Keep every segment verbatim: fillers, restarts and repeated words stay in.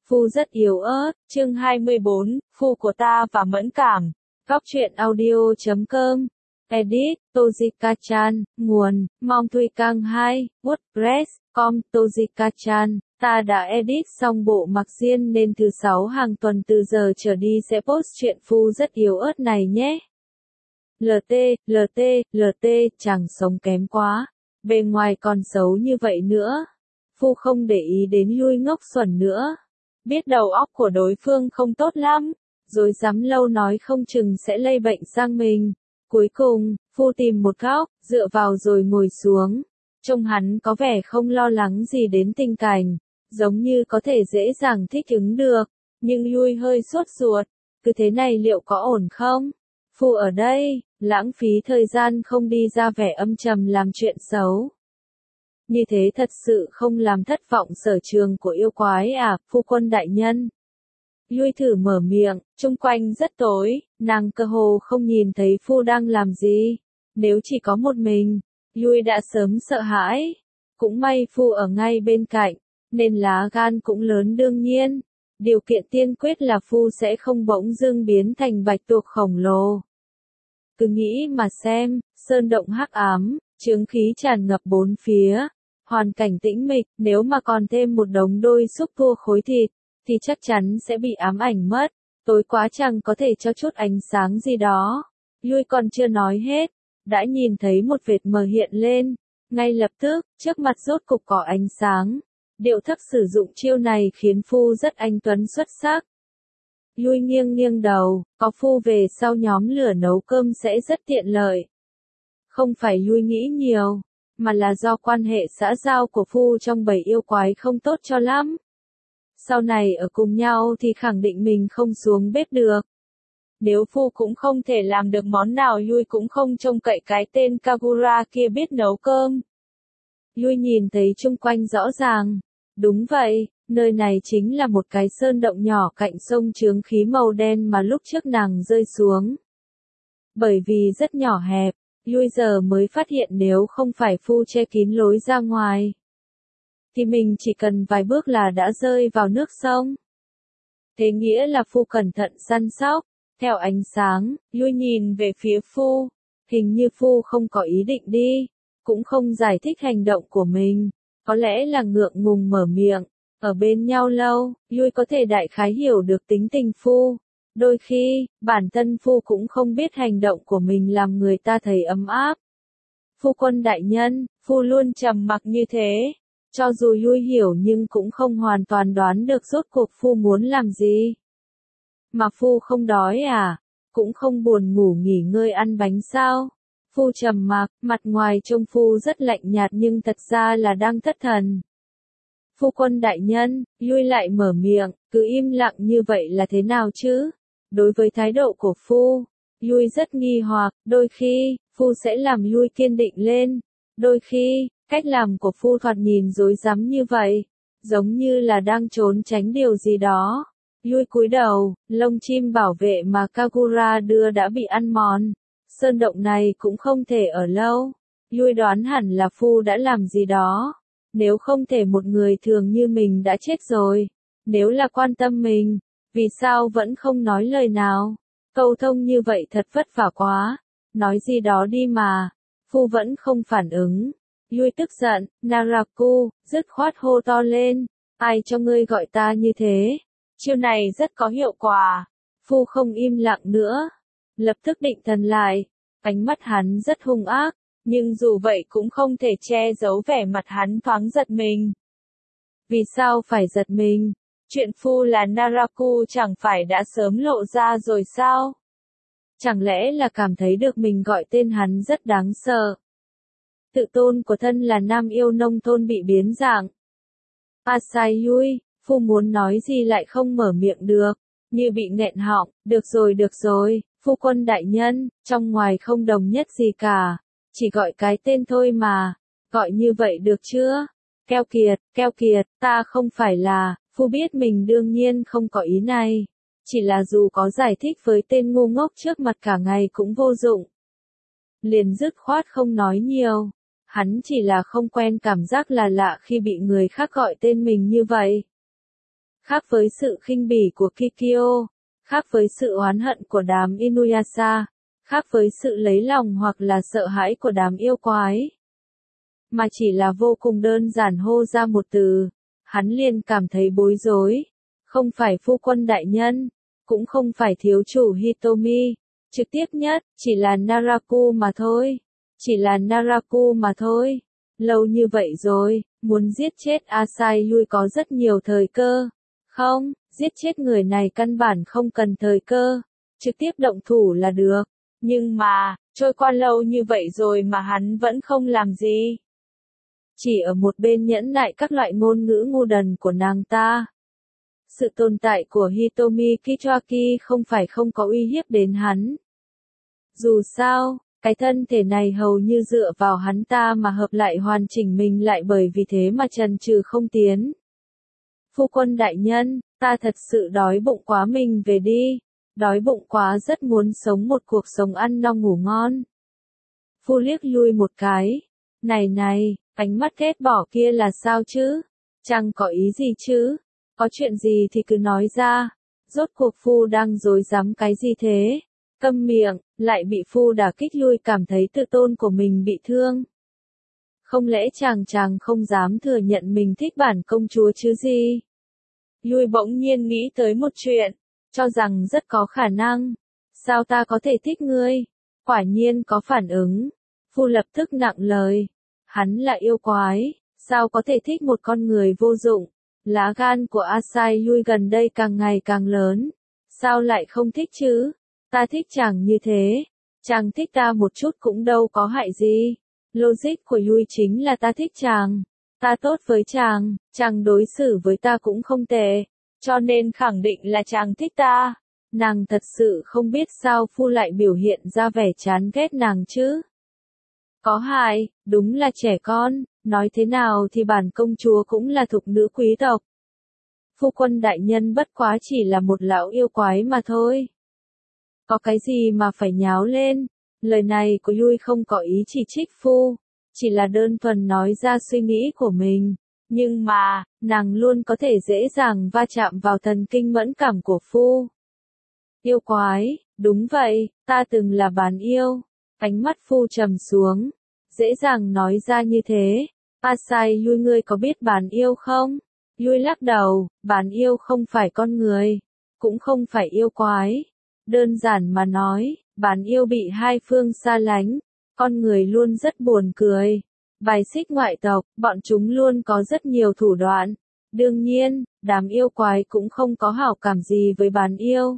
Phu rất yếu ớt, chương hai mươi bốn, Phu của ta và mẫn cảm. Góc truyện audio chấm com. Edit, Tojika-chan, nguồn, Mong Thuy Cang hai, WordPress, com, Tojika-chan. Ta đã edit xong bộ mặc riêng nên thứ sáu hàng tuần từ giờ trở đi sẽ post chuyện Phu rất yếu ớt này nhé. lờ tê, lờ tê, lờ tê, chàng sống kém quá. Bề ngoài còn xấu như vậy nữa. Phu không để ý đến Lui ngốc xuẩn nữa. Biết đầu óc của đối phương không tốt lắm, rồi dám lâu nói không chừng sẽ lây bệnh sang mình. Cuối cùng, Phu tìm một góc, dựa vào rồi ngồi xuống. Trông hắn có vẻ không lo lắng gì đến tình cảnh, giống như có thể dễ dàng thích ứng được, nhưng Lui hơi sốt ruột, cứ thế này liệu có ổn không? Phu ở đây, lãng phí thời gian không đi ra vẻ âm trầm làm chuyện xấu. Như thế thật sự không làm thất vọng sở trường của yêu quái à, phu quân đại nhân. Lui thử mở miệng, chung quanh rất tối, nàng cơ hồ không nhìn thấy Phu đang làm gì. Nếu chỉ có một mình, Lui đã sớm sợ hãi. Cũng may Phu ở ngay bên cạnh, nên lá gan cũng lớn đương nhiên. Điều kiện tiên quyết là Phu sẽ không bỗng dưng biến thành bạch tuộc khổng lồ. Cứ nghĩ mà xem, sơn động hắc ám, chướng khí tràn ngập bốn phía. Hoàn cảnh tĩnh mịch, nếu mà còn thêm một đống đôi xúc tua khối thịt, thì chắc chắn sẽ bị ám ảnh mất. Tối quá chẳng có thể cho chút ánh sáng gì đó. Lui còn chưa nói hết, đã nhìn thấy một vệt mờ hiện lên. Ngay lập tức, trước mặt rốt cục có ánh sáng. Điệu thức sử dụng chiêu này khiến Phu rất anh tuấn xuất sắc. Lui nghiêng nghiêng đầu, có Phu về sau nhóm lửa nấu cơm sẽ rất tiện lợi. Không phải Lui nghĩ nhiều, mà là do quan hệ xã giao của Phu trong bầy yêu quái không tốt cho lắm. Sau này ở cùng nhau thì khẳng định mình không xuống bếp được. Nếu Phu cũng không thể làm được món nào Lui cũng không trông cậy cái tên Kagura kia biết nấu cơm. Lui nhìn thấy chung quanh rõ ràng. Đúng vậy, nơi này chính là một cái sơn động nhỏ cạnh sông chướng khí màu đen mà lúc trước nàng rơi xuống. Bởi vì rất nhỏ hẹp, Lui giờ mới phát hiện nếu không phải Phu che kín lối ra ngoài, thì mình chỉ cần vài bước là đã rơi vào nước sông. Thế nghĩa là Phu cẩn thận săn sóc. Theo ánh sáng, Lui nhìn về phía Phu. Hình như Phu không có ý định đi, cũng không giải thích hành động của mình. Có lẽ là ngượng ngùng mở miệng. Ở bên nhau lâu, Lui có thể đại khái hiểu được tính tình Phu. Đôi khi, bản thân Phu cũng không biết hành động của mình làm người ta thấy ấm áp. Phu quân đại nhân, Phu luôn trầm mặc như thế. Cho dù Lui hiểu nhưng cũng không hoàn toàn đoán được rốt cuộc Phu muốn làm gì. Mà Phu không đói à? Cũng không buồn ngủ nghỉ ngơi ăn bánh sao? Phu trầm mặc, mặt ngoài trông Phu rất lạnh nhạt nhưng thật ra là đang thất thần. Phu quân đại nhân, Lui lại mở miệng, cứ im lặng như vậy là thế nào chứ? Đối với thái độ của Phu, Lui rất nghi hoặc, đôi khi, Phu sẽ làm Lui kiên định lên. Đôi khi, cách làm của Phu thoạt nhìn rối rắm như vậy, giống như là đang trốn tránh điều gì đó. Lui cúi đầu, lông chim bảo vệ mà Kagura đưa đã bị ăn mòn. Sơn động này cũng không thể ở lâu. Lui đoán hẳn là Phu đã làm gì đó. Nếu không thể một người thường như mình đã chết rồi. Nếu là quan tâm mình, vì sao vẫn không nói lời nào? Câu thông như vậy thật vất vả quá. Nói gì đó đi mà. Phu vẫn không phản ứng. Lui tức giận, Naraku, dứt khoát hô to lên. Ai cho ngươi gọi ta như thế? Chiêu này rất có hiệu quả. Phu không im lặng nữa. Lập tức định thần lại. Ánh mắt hắn rất hung ác. Nhưng dù vậy cũng không thể che giấu vẻ mặt hắn thoáng giật mình. Vì sao phải giật mình? Chuyện Phu là Naraku chẳng phải đã sớm lộ ra rồi sao? Chẳng lẽ là cảm thấy được mình gọi tên hắn rất đáng sợ? Tự tôn của thân là nam yêu nông thôn bị biến dạng. Asayui, Phu muốn nói gì lại không mở miệng được, như bị nghẹn họng. Được rồi được rồi, Phu quân đại nhân, trong ngoài không đồng nhất gì cả, chỉ gọi cái tên thôi mà, gọi như vậy được chưa? Keo kiệt, keo kiệt, ta không phải là, Phu biết mình đương nhiên không có ý này, chỉ là dù có giải thích với tên ngu ngốc trước mặt cả ngày cũng vô dụng. Liền dứt khoát không nói nhiều. Hắn chỉ là không quen cảm giác là lạ khi bị người khác gọi tên mình như vậy. khác với sự khinh bỉ của Kikyo, khác với sự oán hận của đám Inuyasha, khác với sự lấy lòng hoặc là sợ hãi của đám yêu quái. Mà chỉ là vô cùng đơn giản hô ra một từ, hắn liền cảm thấy bối rối. Không phải phu quân đại nhân, cũng không phải thiếu chủ Hitomi, trực tiếp nhất, chỉ là Naraku mà thôi. Chỉ là Naraku mà thôi. Lâu như vậy rồi, muốn giết chết Asai Yui có rất nhiều thời cơ. Không, giết chết người này căn bản không cần thời cơ, trực tiếp động thủ là được. Nhưng mà, trôi qua lâu như vậy rồi mà hắn vẫn không làm gì. Chỉ ở một bên nhẫn nại các loại ngôn ngữ ngu đần của nàng ta. Sự tồn tại của Hitomi Kitsuaki không phải không có uy hiếp đến hắn. Dù sao, cái thân thể này hầu như dựa vào hắn ta mà hợp lại hoàn chỉnh mình lại bởi vì thế mà chần chừ không tiến. Phu quân đại nhân, ta thật sự đói bụng quá mình về đi. Đói bụng quá rất muốn sống một cuộc sống ăn no ngủ ngon. Phu liếc lui một cái. Này này, ánh mắt ghét bỏ kia là sao chứ? Chẳng có ý gì chứ? Có chuyện gì thì cứ nói ra. Rốt cuộc phu đang dối dám cái gì thế? Câm miệng, lại bị phu đả kích lui cảm thấy tự tôn của mình bị thương. Không lẽ chàng chàng không dám thừa nhận mình thích bản công chúa chứ gì? Lui bỗng nhiên nghĩ tới một chuyện, cho rằng rất có khả năng. Sao ta có thể thích ngươi? Quả nhiên có phản ứng. Phu lập tức nặng lời. Hắn là yêu quái, sao có thể thích một con người vô dụng? Lá gan của Asai Yui gần đây càng ngày càng lớn. Sao lại không thích chứ? Ta thích chàng như thế. Chàng thích ta một chút cũng đâu có hại gì. Logic của Yui chính là ta thích chàng. Ta tốt với chàng, chàng đối xử với ta cũng không tệ. Cho nên khẳng định là chàng thích ta. Nàng thật sự không biết sao phu lại biểu hiện ra vẻ chán ghét nàng chứ. Có hại, đúng là trẻ con, nói thế nào thì bản công chúa cũng là thục nữ quý tộc. Phu quân đại nhân bất quá chỉ là một lão yêu quái mà thôi. Có cái gì mà phải nháo lên? Lời này của Yui không có ý chỉ trích phu, chỉ là đơn thuần nói ra suy nghĩ của mình. Nhưng mà, nàng luôn có thể dễ dàng va chạm vào thần kinh mẫn cảm của phu. Yêu quái, đúng vậy, ta từng là bán yêu. Ánh mắt phu trầm xuống, dễ dàng nói ra như thế. Asai Yui ngươi có biết bán yêu không? Yui lắc đầu, bán yêu không phải con người, cũng không phải yêu quái. Đơn giản mà nói, bán yêu bị hai phương xa lánh, con người luôn rất buồn cười. Bài xích ngoại tộc, bọn chúng luôn có rất nhiều thủ đoạn. Đương nhiên, đám yêu quái cũng không có hảo cảm gì với bán yêu.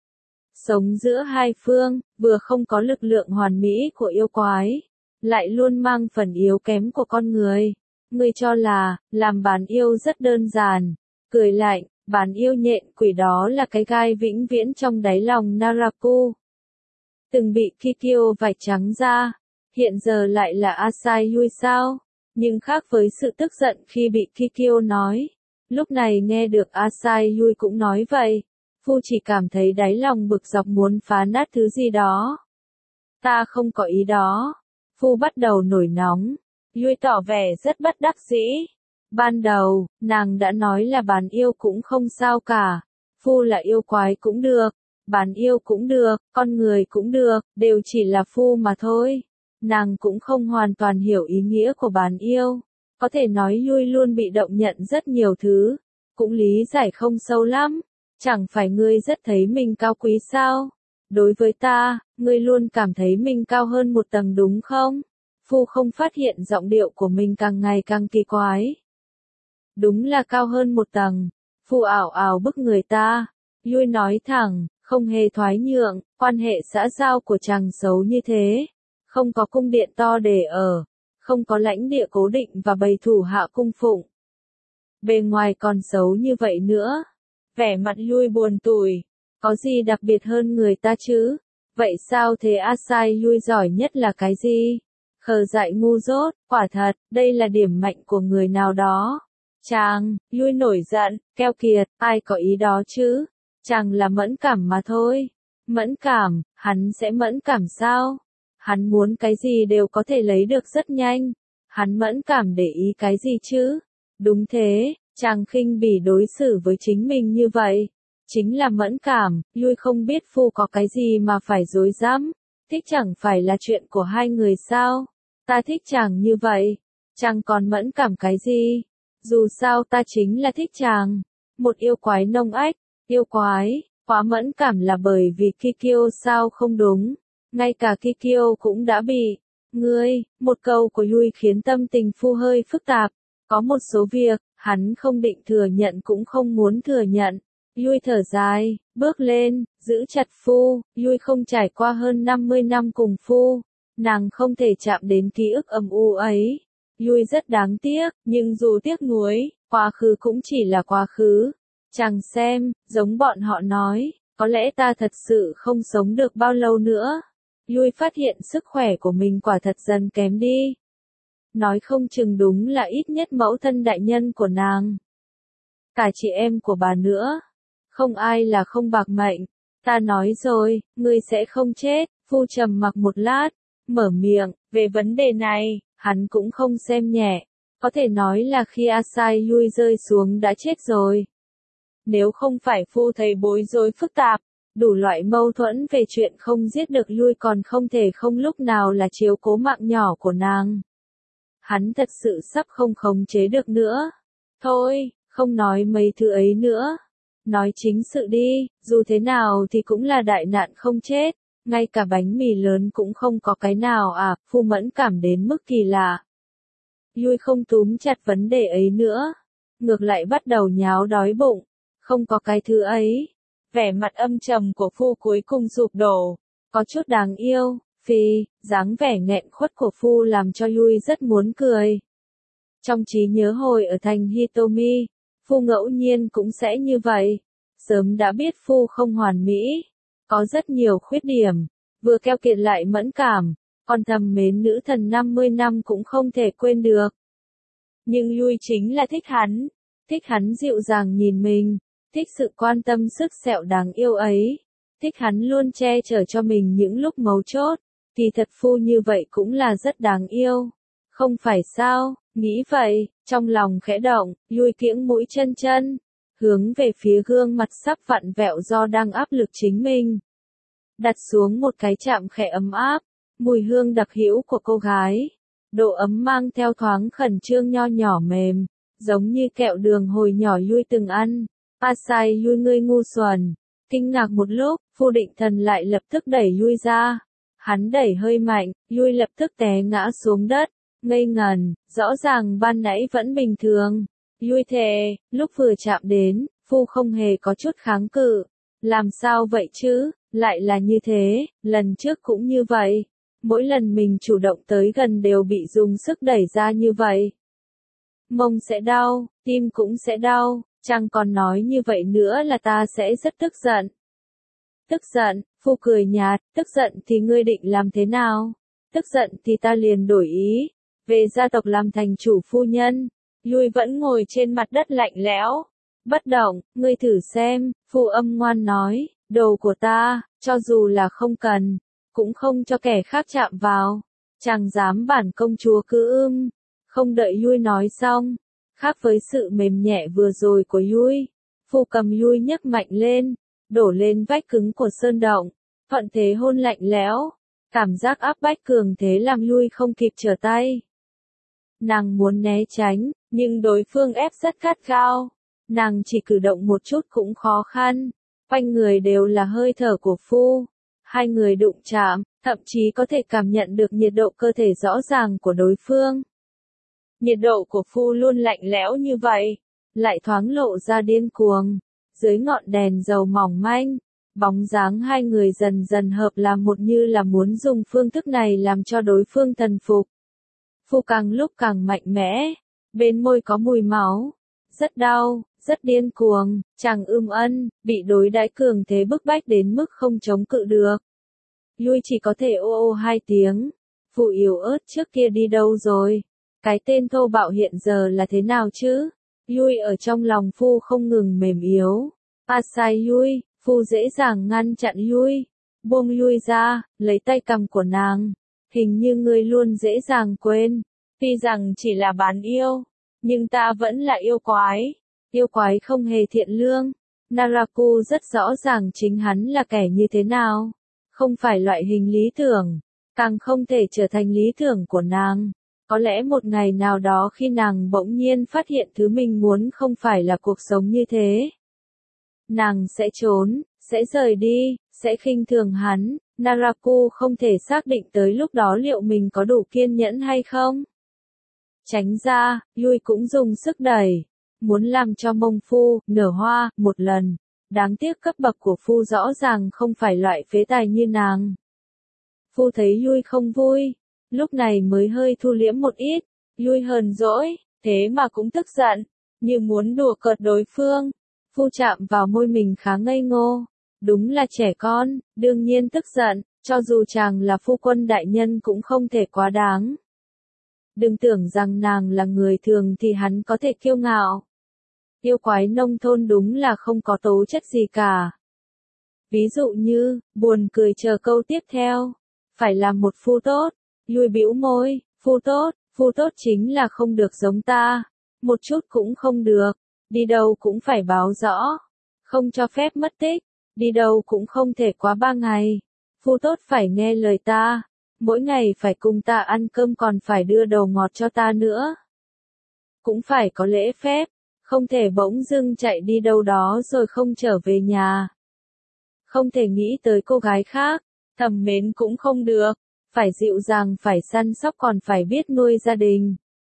Sống giữa hai phương, vừa không có lực lượng hoàn mỹ của yêu quái, lại luôn mang phần yếu kém của con người. Ngươi cho là, làm bán yêu rất đơn giản. Cười lạnh, bán yêu nhện quỷ đó là cái gai vĩnh viễn trong đáy lòng Naraku. Từng bị Kikyo vạch trắng ra, hiện giờ lại là Asai Yui sao? Nhưng khác với sự tức giận khi bị Kikyo nói. Lúc này nghe được Asai Yui cũng nói vậy. Phu chỉ cảm thấy đáy lòng bực dọc muốn phá nát thứ gì đó. Ta không có ý đó. Phu bắt đầu nổi nóng. Yui tỏ vẻ rất bất đắc dĩ. Ban đầu, nàng đã nói là bán yêu cũng không sao cả. Phu là yêu quái cũng được. Bán yêu cũng được, con người cũng được, đều chỉ là phu mà thôi. Nàng cũng không hoàn toàn hiểu ý nghĩa của bán yêu. Có thể nói Yui luôn bị động nhận rất nhiều thứ. Cũng lý giải không sâu lắm. Chẳng phải ngươi rất thấy mình cao quý sao? Đối với ta, ngươi luôn cảm thấy mình cao hơn một tầng đúng không? Phu không phát hiện giọng điệu của mình càng ngày càng kỳ quái. Đúng là cao hơn một tầng. Phu ảo ảo bức người ta. Yui nói thẳng, không hề thoái nhượng, quan hệ xã giao của chàng xấu như thế. Không có cung điện to để ở. Không có lãnh địa cố định và bầy thủ hạ cung phụng. Bề ngoài còn xấu như vậy nữa. Vẻ mặt Yui buồn tủi. Có gì đặc biệt hơn người ta chứ? Vậy sao thế Asai Yui giỏi nhất là cái gì? Khờ dại ngu dốt, quả thật, đây là điểm mạnh của người nào đó. Chàng, Yui nổi giận, keo kiệt, ai có ý đó chứ? Chàng là mẫn cảm mà thôi. Mẫn cảm, hắn sẽ mẫn cảm sao? Hắn muốn cái gì đều có thể lấy được rất nhanh. Hắn mẫn cảm để ý cái gì chứ? Đúng thế, Chàng khinh bỉ đối xử với chính mình như vậy. Chính là mẫn cảm, Lui không biết Phu có cái gì mà phải dối dám. Thích chẳng phải là chuyện của hai người sao? Ta thích chàng như vậy. Chàng còn mẫn cảm cái gì? Dù sao ta chính là thích chàng. Một yêu quái nông ách, yêu quái, quá mẫn cảm là bởi vì Kikyo sao không đúng. Ngay cả Kikyo cũng đã bị. Ngươi, một câu của Lui khiến tâm tình Phu hơi phức tạp. Có một số việc, hắn không định thừa nhận cũng không muốn thừa nhận. Lui thở dài, bước lên, giữ chặt Phu. Lui không trải qua hơn năm mươi năm cùng Phu. Nàng không thể chạm đến ký ức âm u ấy. Lui rất đáng tiếc, nhưng dù tiếc nuối, quá khứ cũng chỉ là quá khứ. Chàng xem, giống bọn họ nói, có lẽ ta thật sự không sống được bao lâu nữa. Lui phát hiện sức khỏe của mình quả thật dần kém đi. Nói không chừng đúng là ít nhất mẫu thân đại nhân của nàng. Cả chị em của bà nữa. Không ai là không bạc mệnh. Ta nói rồi, ngươi sẽ không chết. Phu trầm mặc một lát, mở miệng, về vấn đề này, hắn cũng không xem nhẹ. Có thể nói là khi Asai Lui rơi xuống đã chết rồi. Nếu không phải Phu thấy bối rối phức tạp, đủ loại mâu thuẫn về chuyện không giết được Lui còn không thể không lúc nào là chiếu cố mạng nhỏ của nàng. Hắn thật sự sắp không khống chế được nữa. Thôi, không nói mấy thứ ấy nữa. Nói chính sự đi, dù thế nào thì cũng là đại nạn không chết. Ngay cả bánh mì lớn cũng không có cái nào à, Phu mẫn cảm đến mức kỳ lạ. Lui không túm chặt vấn đề ấy nữa. Ngược lại bắt đầu nháo đói bụng. Không có cái thứ ấy. Vẻ mặt âm trầm của Phu cuối cùng sụp đổ. Có chút đáng yêu. Phi, dáng vẻ nghẹn khuất của Phu làm cho Lui rất muốn cười. Trong trí nhớ hồi ở thành Hitomi, Phu ngẫu nhiên cũng sẽ như vậy. Sớm đã biết Phu không hoàn mỹ. Có rất nhiều khuyết điểm. Vừa keo kiệt lại mẫn cảm. Còn thầm mến nữ thần năm mươi năm cũng không thể quên được. Nhưng Lui chính là thích hắn. Thích hắn dịu dàng nhìn mình. Thích sự quan tâm sức sẹo đáng yêu ấy. Thích hắn luôn che chở cho mình những lúc mấu chốt. Thì thật Phu như vậy cũng là rất đáng yêu. Không phải sao, nghĩ vậy, trong lòng khẽ động, Lui kiễng mũi chân chân. Hướng về phía gương mặt sắp vặn vẹo do đang áp lực chính mình. Đặt xuống một cái chạm khẽ ấm áp. Mùi hương đặc hữu của cô gái. Độ ấm mang theo thoáng khẩn trương nho nhỏ mềm. Giống như kẹo đường hồi nhỏ Lui từng ăn. Asai Lui ngươi ngu xuẩn. Kinh ngạc một lúc, Phu định thần lại lập tức đẩy Lui ra. Hắn đẩy hơi mạnh, Lui lập tức té ngã xuống đất. Ngây ngần, rõ ràng ban nãy vẫn bình thường. Lui thề, lúc vừa chạm đến, Phu không hề có chút kháng cự. Làm sao vậy chứ, lại là như thế, lần trước cũng như vậy. Mỗi lần mình chủ động tới gần đều bị dùng sức đẩy ra như vậy. Mông sẽ đau, tim cũng sẽ đau, chẳng còn nói như vậy nữa là ta sẽ rất tức giận. Tức giận, Phu cười nhạt, tức giận thì ngươi định làm thế nào? Tức giận thì ta liền đổi ý. Về gia tộc làm thành chủ phu nhân. Lui vẫn ngồi trên mặt đất lạnh lẽo. Bất động, ngươi thử xem, Phu âm ngoan nói, đồ của ta, cho dù là không cần, cũng không cho kẻ khác chạm vào. Chàng dám bản công chúa cứ ưm. Không đợi Lui nói xong. Khác với sự mềm nhẹ vừa rồi của Lui. Phu cầm Lui nhấc mạnh lên. Đổ lên vách cứng của sơn động. Thuận thế hôn lạnh lẽo. Cảm giác áp bách cường thế làm Lui không kịp trở tay. Nàng muốn né tránh, nhưng đối phương ép rất gắt gao. Nàng chỉ cử động một chút cũng khó khăn. Quanh người đều là hơi thở của Phu. Hai người đụng chạm, thậm chí có thể cảm nhận được nhiệt độ cơ thể rõ ràng của đối phương. Nhiệt độ của Phu luôn lạnh lẽo như vậy, lại thoáng lộ ra điên cuồng. Dưới ngọn đèn dầu mỏng manh, bóng dáng hai người dần dần hợp làm một như là muốn dùng phương thức này làm cho đối phương thần phục. Phu càng lúc càng mạnh mẽ, bên môi có mùi máu, rất đau, rất điên cuồng, chàng ưm ân, bị đối đãi cường thế bức bách đến mức không chống cự được. Lui chỉ có thể ô ô hai tiếng. Phu yếu ớt trước kia đi đâu rồi? Cái tên thô bạo hiện giờ là thế nào chứ? Lui ở trong lòng Phu không ngừng mềm yếu. Asai Lui, Phu dễ dàng ngăn chặn Lui. Buông Lui ra, lấy tay cầm của nàng. Hình như ngươi luôn dễ dàng quên. Tuy rằng chỉ là bán yêu, nhưng ta vẫn là yêu quái. Yêu quái không hề thiện lương. Naraku rất rõ ràng chính hắn là kẻ như thế nào. Không phải loại hình lý tưởng. Càng không thể trở thành lý tưởng của nàng. Có lẽ một ngày nào đó khi nàng bỗng nhiên phát hiện thứ mình muốn không phải là cuộc sống như thế. Nàng sẽ trốn, sẽ rời đi, sẽ khinh thường hắn. Naraku không thể xác định tới lúc đó liệu mình có đủ kiên nhẫn hay không. Tránh ra, Yui cũng dùng sức đẩy. Muốn làm cho mông Phu nở hoa một lần. Đáng tiếc cấp bậc của Phu rõ ràng không phải loại phế tài như nàng. Phu thấy Yui không vui. Lúc này mới hơi thu liễm một ít. Yui hờn dỗi, thế mà cũng tức giận. Như muốn đùa cợt đối phương. Phu chạm vào môi mình khá ngây ngô. Đúng là trẻ con, đương nhiên tức giận. Cho dù chàng là phu quân đại nhân cũng không thể quá đáng. Đừng tưởng rằng nàng là người thường thì hắn có thể kiêu ngạo. Yêu quái nông thôn đúng là không có tố chất gì cả. Ví dụ như, buồn cười chờ câu tiếp theo. Phải làm một phu tốt. Yui bĩu môi, phu tốt, phu tốt chính là không được giống ta. Một chút cũng không được. Đi đâu cũng phải báo rõ. Không cho phép mất tích. Đi đâu cũng không thể quá ba ngày. Phu tốt phải nghe lời ta. Mỗi ngày phải cùng ta ăn cơm còn phải đưa đồ ngọt cho ta nữa. Cũng phải có lễ phép. Không thể bỗng dưng chạy đi đâu đó rồi không trở về nhà. Không thể nghĩ tới cô gái khác. Thầm mến cũng không được. Phải dịu dàng, phải săn sóc, còn phải biết nuôi gia đình.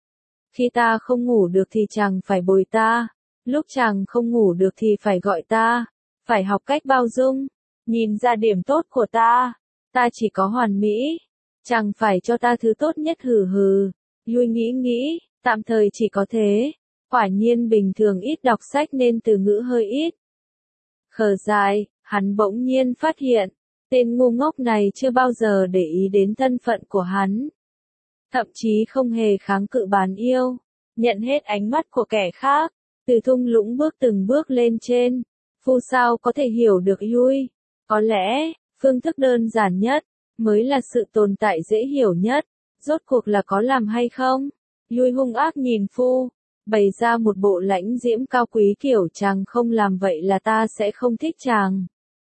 Khi ta không ngủ được thì chàng phải bồi ta. Lúc chàng không ngủ được thì phải gọi ta. Phải học cách bao dung. Nhìn ra điểm tốt của ta. Ta chỉ có hoàn mỹ. Chàng phải cho ta thứ tốt nhất hừ hừ. Yui nghĩ nghĩ, tạm thời chỉ có thế. Quả nhiên bình thường ít đọc sách nên từ ngữ hơi ít. Khờ dài, hắn bỗng nhiên phát hiện. Tên ngu ngốc này chưa bao giờ để ý đến thân phận của hắn. Thậm chí không hề kháng cự bán yêu. Nhận hết ánh mắt của kẻ khác. Từ thung lũng bước từng bước lên trên. Phu sao có thể hiểu được Yui. Có lẽ, phương thức đơn giản nhất, mới là sự tồn tại dễ hiểu nhất. Rốt cuộc là có làm hay không? Yui hung ác nhìn Phu. Bày ra một bộ lãnh diễm cao quý kiểu chàng không làm vậy là ta sẽ không thích chàng.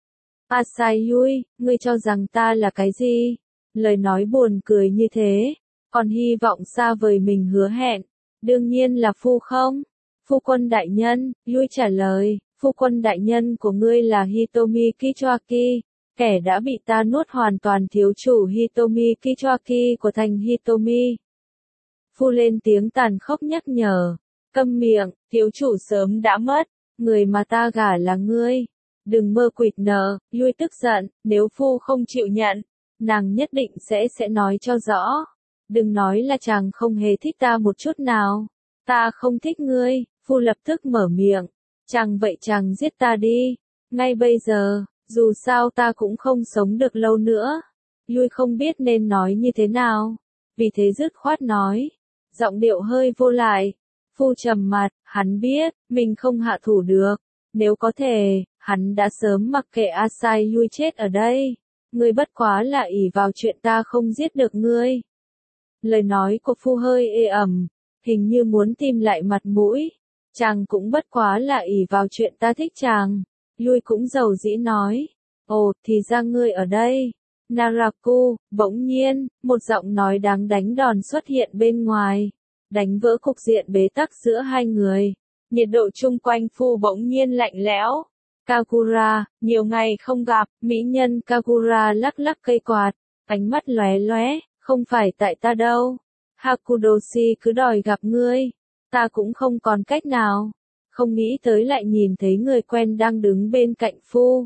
Asai Yui, ngươi cho rằng ta là cái gì? Lời nói buồn cười như thế, còn hy vọng xa vời mình hứa hẹn. Đương nhiên là Phu không? Phu quân đại nhân, Yui trả lời, phu quân đại nhân của ngươi là Hitomi Kichoaki, kẻ đã bị ta nuốt hoàn toàn thiếu chủ Hitomi Kichoaki của thành Hitomi. Phu lên tiếng tàn khốc nhắc nhở, câm miệng, thiếu chủ sớm đã mất, người mà ta gả là ngươi. Đừng mơ quỵt nở, Yui tức giận, nếu Phu không chịu nhận, nàng nhất định sẽ sẽ nói cho rõ. Đừng nói là chàng không hề thích ta một chút nào. Ta không thích ngươi, Phu lập tức mở miệng. Chàng vậy chàng giết ta đi. Ngay bây giờ, dù sao ta cũng không sống được lâu nữa. Yui không biết nên nói như thế nào. Vì thế dứt khoát nói. Giọng điệu hơi vô lại. Phu trầm mặt, hắn biết, mình không hạ thủ được. Nếu có thể, hắn đã sớm mặc kệ Asai Yui chết ở đây. Ngươi bất quá là ỷ vào chuyện ta không giết được ngươi. Lời nói của Phu hơi ê ẩm, hình như muốn tìm lại mặt mũi. Chàng cũng bất quá là ỷ vào chuyện ta thích chàng. Yui cũng dầu dĩ nói. Ồ, thì ra ngươi ở đây. Naraku, bỗng nhiên, một giọng nói đáng đánh đòn xuất hiện bên ngoài. Đánh vỡ cục diện bế tắc giữa hai người. Nhiệt độ chung quanh Phu bỗng nhiên lạnh lẽo. Kagura, nhiều ngày không gặp, mỹ nhân Kagura lắc lắc cây quạt. Ánh mắt lóe lóe, không phải tại ta đâu. Hakudoshi cứ đòi gặp ngươi. Ta cũng không còn cách nào. Không nghĩ tới lại nhìn thấy người quen đang đứng bên cạnh Phu.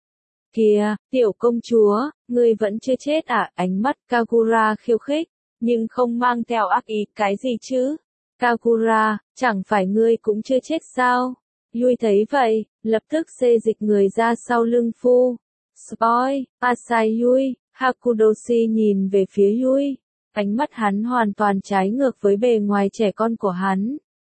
Kìa, tiểu công chúa, ngươi vẫn chưa chết à? Ánh mắt Kagura khiêu khích, nhưng không mang theo ác ý cái gì chứ. Kagura, chẳng phải ngươi cũng chưa chết sao? Yui thấy vậy, lập tức xê dịch người ra sau lưng Phu. Spoil, Asai Yui, Hakudoshi nhìn về phía Yui. Ánh mắt hắn hoàn toàn trái ngược với bề ngoài trẻ con của hắn.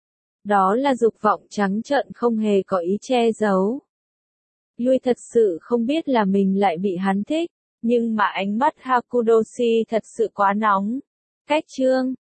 Đó là dục vọng trắng trợn không hề có ý che giấu. Yui thật sự không biết là mình lại bị hắn thích, nhưng mà ánh mắt Hakudoshi thật sự quá nóng. Cách chương